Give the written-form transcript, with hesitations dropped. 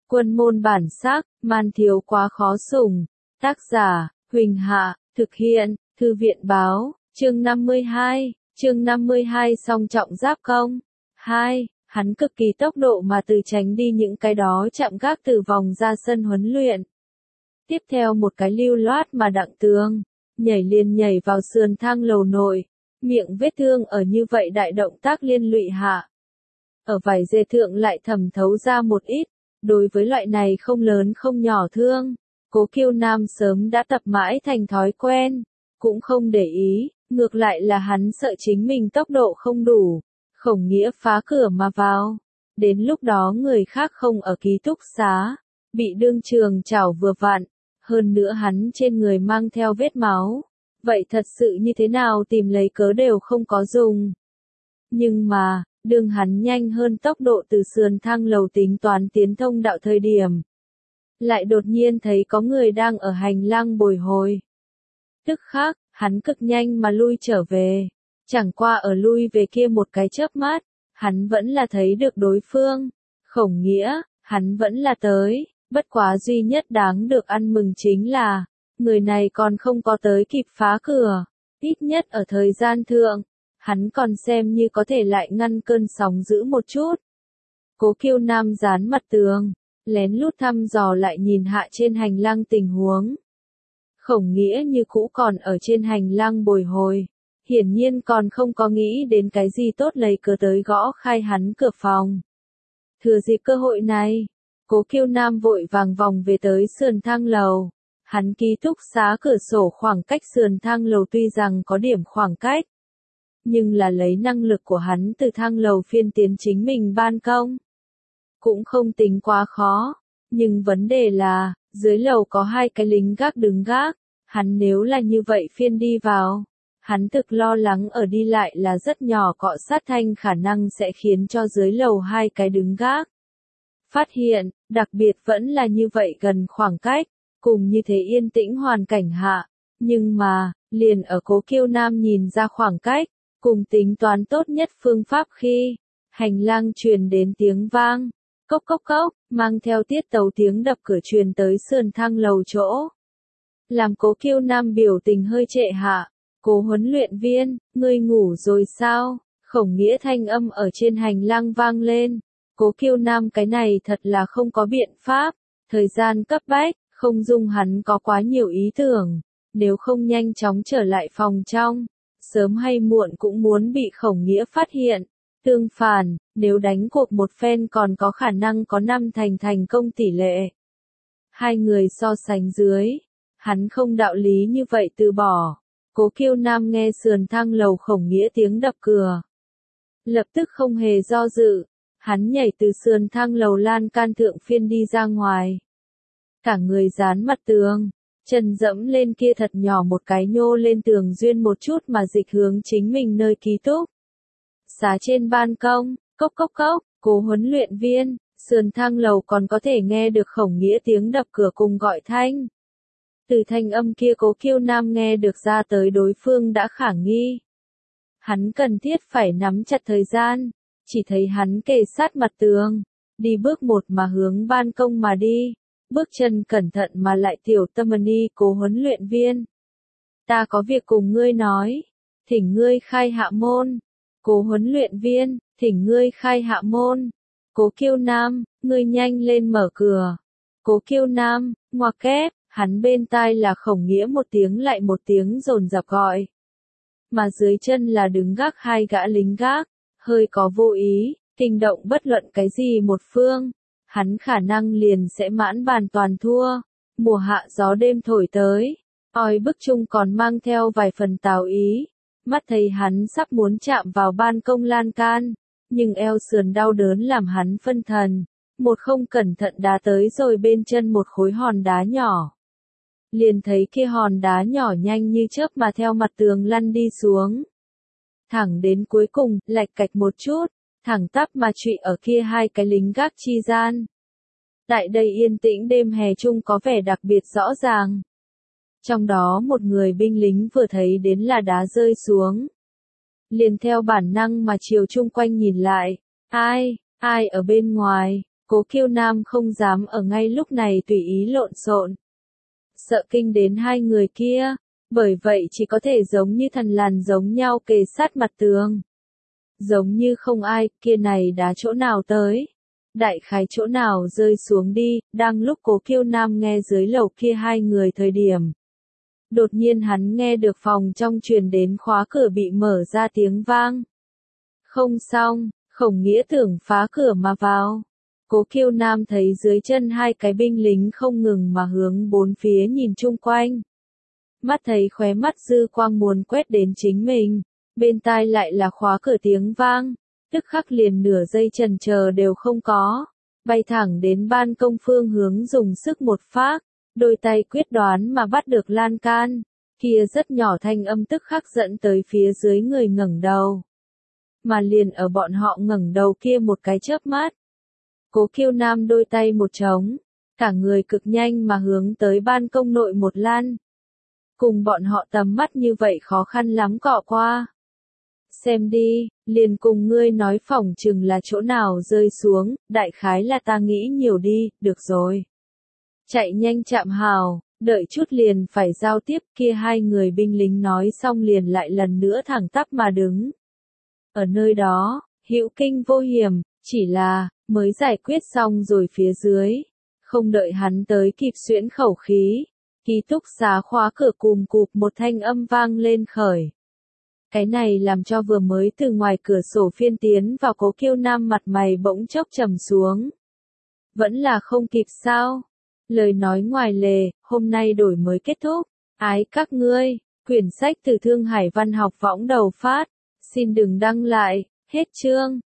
Quân môn bản sắc, man thiếu quá khó sủng. Tác giả, Huỳnh Hạ, thực hiện, Thư viện báo, chương 52 song trọng giáp công. 2. Hắn cực kỳ tốc độ mà từ tránh đi những cái đó chạm gác từ vòng ra sân huấn luyện. Tiếp theo một cái lưu loát mà Đặng Tường, nhảy vào sườn thang lầu nội, miệng vết thương ở như vậy đại động tác liên lụy hạ. Ở vải dề thượng lại thẩm thấu ra một ít, đối với loại này không lớn không nhỏ thương, Cố Kiêu Nam sớm đã tập mãi thành thói quen, cũng không để ý, ngược lại là hắn sợ chính mình tốc độ không đủ, Khổng Nghĩa phá cửa mà vào. Đến lúc đó người khác không ở ký túc xá, bị đương trường chảo vừa vặn, hơn nữa hắn trên người mang theo vết máu, vậy thật sự như thế nào tìm lấy cớ đều không có dùng. Nhưng mà, đương hắn nhanh hơn tốc độ từ sườn thang lầu tính toán tiến thông đạo thời điểm, lại đột nhiên thấy có người đang ở hành lang bồi hồi. Tức khắc, hắn cực nhanh mà lui trở về, chẳng qua ở lui về kia một cái chớp mắt, hắn vẫn là thấy được đối phương, Khổng Nghĩa, hắn vẫn là tới, bất quá duy nhất đáng được ăn mừng chính là, người này còn không có tới kịp phá cửa, ít nhất ở thời gian thượng, hắn còn xem như có thể lại ngăn cơn sóng dữ một chút. Cố Kiêu Nam dán mặt tường, lén lút thăm dò lại nhìn hạ trên hành lang tình huống. Khổng Nghĩa như cũ còn ở trên hành lang bồi hồi, hiển nhiên còn không có nghĩ đến cái gì tốt lấy cớ tới gõ khai hắn cửa phòng. Thừa dịp cơ hội này, Cố Kiêu Nam vội vàng vòng về tới sườn thang lầu. Hắn ký túc xá cửa sổ khoảng cách sườn thang lầu tuy rằng có điểm khoảng cách, nhưng là lấy năng lực của hắn từ thang lầu phiên tiến chính mình ban công, cũng không tính quá khó. Nhưng vấn đề là, dưới lầu có hai cái lính gác đứng gác, hắn nếu là như vậy phiên đi vào, hắn thực lo lắng ở đi lại là rất nhỏ cọ sát thanh khả năng sẽ khiến cho dưới lầu hai cái đứng gác phát hiện, đặc biệt vẫn là như vậy gần khoảng cách, cùng như thế yên tĩnh hoàn cảnh hạ. Nhưng mà, liền ở Cố Kiêu Nam nhìn ra khoảng cách, cùng tính toán tốt nhất phương pháp khi, hành lang truyền đến tiếng vang, cốc cốc cốc, mang theo tiết tấu tiếng đập cửa truyền tới sườn thang lầu chỗ. Làm Cố Kiêu Nam biểu tình hơi trệ hạ, Cố huấn luyện viên, ngươi ngủ rồi sao? Khổng Nghĩa thanh âm ở trên hành lang vang lên. Cố Kiêu Nam cái này thật là không có biện pháp, thời gian cấp bách, không dung hắn có quá nhiều ý tưởng, nếu không nhanh chóng trở lại phòng trong, sớm hay muộn cũng muốn bị Khổng Nghĩa phát hiện. Tương phản, nếu đánh cuộc một phen còn có khả năng có 5 thành công tỷ lệ. Hai người so sánh dưới, hắn không đạo lý như vậy từ bỏ. Cố Kiêu Nam nghe sườn thang lầu Khổng Nghĩa tiếng đập cửa, lập tức không hề do dự, hắn nhảy từ sườn thang lầu lan can thượng phiên đi ra ngoài. Cả người dán mặt tường, chân dẫm lên kia thật nhỏ một cái nhô lên tường duyên một chút mà dịch hướng chính mình nơi ký túc xá trên ban công, cốc cốc cốc, Cố huấn luyện viên, sườn thang lầu còn có thể nghe được Khổng Nghĩa tiếng đập cửa cùng gọi thanh. Từ thanh âm kia Cố Kiêu Nam nghe được ra tới đối phương đã khả nghi. Hắn cần thiết phải nắm chặt thời gian, chỉ thấy hắn kề sát mặt tường, đi bước một mà hướng ban công mà đi, bước chân cẩn thận mà lại tiểu tâm ni. Cố huấn luyện viên, ta có việc cùng ngươi nói, thỉnh ngươi khai hạ môn. Cố huấn luyện viên, thỉnh ngươi khai hạ môn. Cố Kiêu Nam, ngươi nhanh lên mở cửa. Cố Kiêu Nam, ngoặc kép, hắn bên tai là Khổng Nghĩa một tiếng lại một tiếng dồn dập gọi. Mà dưới chân là đứng gác hai gã lính gác, hơi có vô ý, kinh động bất luận cái gì một phương, hắn khả năng liền sẽ mãn bàn toàn thua. Mùa hạ gió đêm thổi tới, oi bức chung còn mang theo vài phần tào ý. Mắt thấy hắn sắp muốn chạm vào ban công lan can, nhưng eo sườn đau đớn làm hắn phân thần, một không cẩn thận đá tới rồi bên chân một khối hòn đá nhỏ. Liền thấy kia hòn đá nhỏ nhanh như chớp mà theo mặt tường lăn đi xuống. Thẳng đến cuối cùng, lạch cạch một chút, thẳng tắp mà trụy ở kia hai cái lính gác chi gian. Tại đây yên tĩnh đêm hè chung có vẻ đặc biệt rõ ràng. Trong đó một người binh lính vừa thấy đến là đá rơi xuống, liền theo bản năng mà chiều chung quanh nhìn lại, ai ở bên ngoài, Cố Kiêu Nam không dám ở ngay lúc này tùy ý lộn xộn, sợ kinh đến hai người kia, bởi vậy chỉ có thể giống như thần lằn giống nhau kề sát mặt tường. Giống như không ai, kia này đá chỗ nào tới, đại khái chỗ nào rơi xuống đi, đang lúc Cố Kiêu Nam nghe dưới lầu kia hai người thời điểm. Đột nhiên hắn nghe được phòng trong truyền đến khóa cửa bị mở ra tiếng vang. Không xong, Khổng Nghĩa tưởng phá cửa mà vào. Cố Kiêu Nam thấy dưới chân hai cái binh lính không ngừng mà hướng bốn phía nhìn chung quanh. Mắt thấy khóe mắt dư quang muốn quét đến chính mình, bên tai lại là khóa cửa tiếng vang, tức khắc liền nửa giây chần chờ đều không có, bay thẳng đến ban công phương hướng dùng sức một phát, đôi tay quyết đoán mà bắt được lan can, kia rất nhỏ thanh âm tức khắc dẫn tới phía dưới người ngẩng đầu. Mà liền ở bọn họ ngẩng đầu kia một cái chớp mắt, Cố Kiêu Nam đôi tay một trống, cả người cực nhanh mà hướng tới ban công nội một lan. Cùng bọn họ tầm mắt như vậy khó khăn lắm cọ qua. Xem đi, liền cùng ngươi nói phỏng chừng là chỗ nào rơi xuống, đại khái là ta nghĩ nhiều đi, được rồi. Chạy nhanh chạm hào, đợi chút liền phải giao tiếp, kia hai người binh lính nói xong liền lại lần nữa thẳng tắp mà đứng. Ở nơi đó, hữu kinh vô hiểm, chỉ là, mới giải quyết xong rồi phía dưới. Không đợi hắn tới kịp xuyễn khẩu khí, ký túc xá khóa cửa cùm cụp một thanh âm vang lên khởi. Cái này làm cho vừa mới từ ngoài cửa sổ phiên tiến vào Cố Kiêu Nam mặt mày bỗng chốc trầm xuống. Vẫn là không kịp sao? Lời nói ngoài lề, hôm nay đổi mới kết thúc. Ái các ngươi, quyển sách từ Thương Hải Văn học võng đầu phát. Xin đừng đăng lại, hết chương.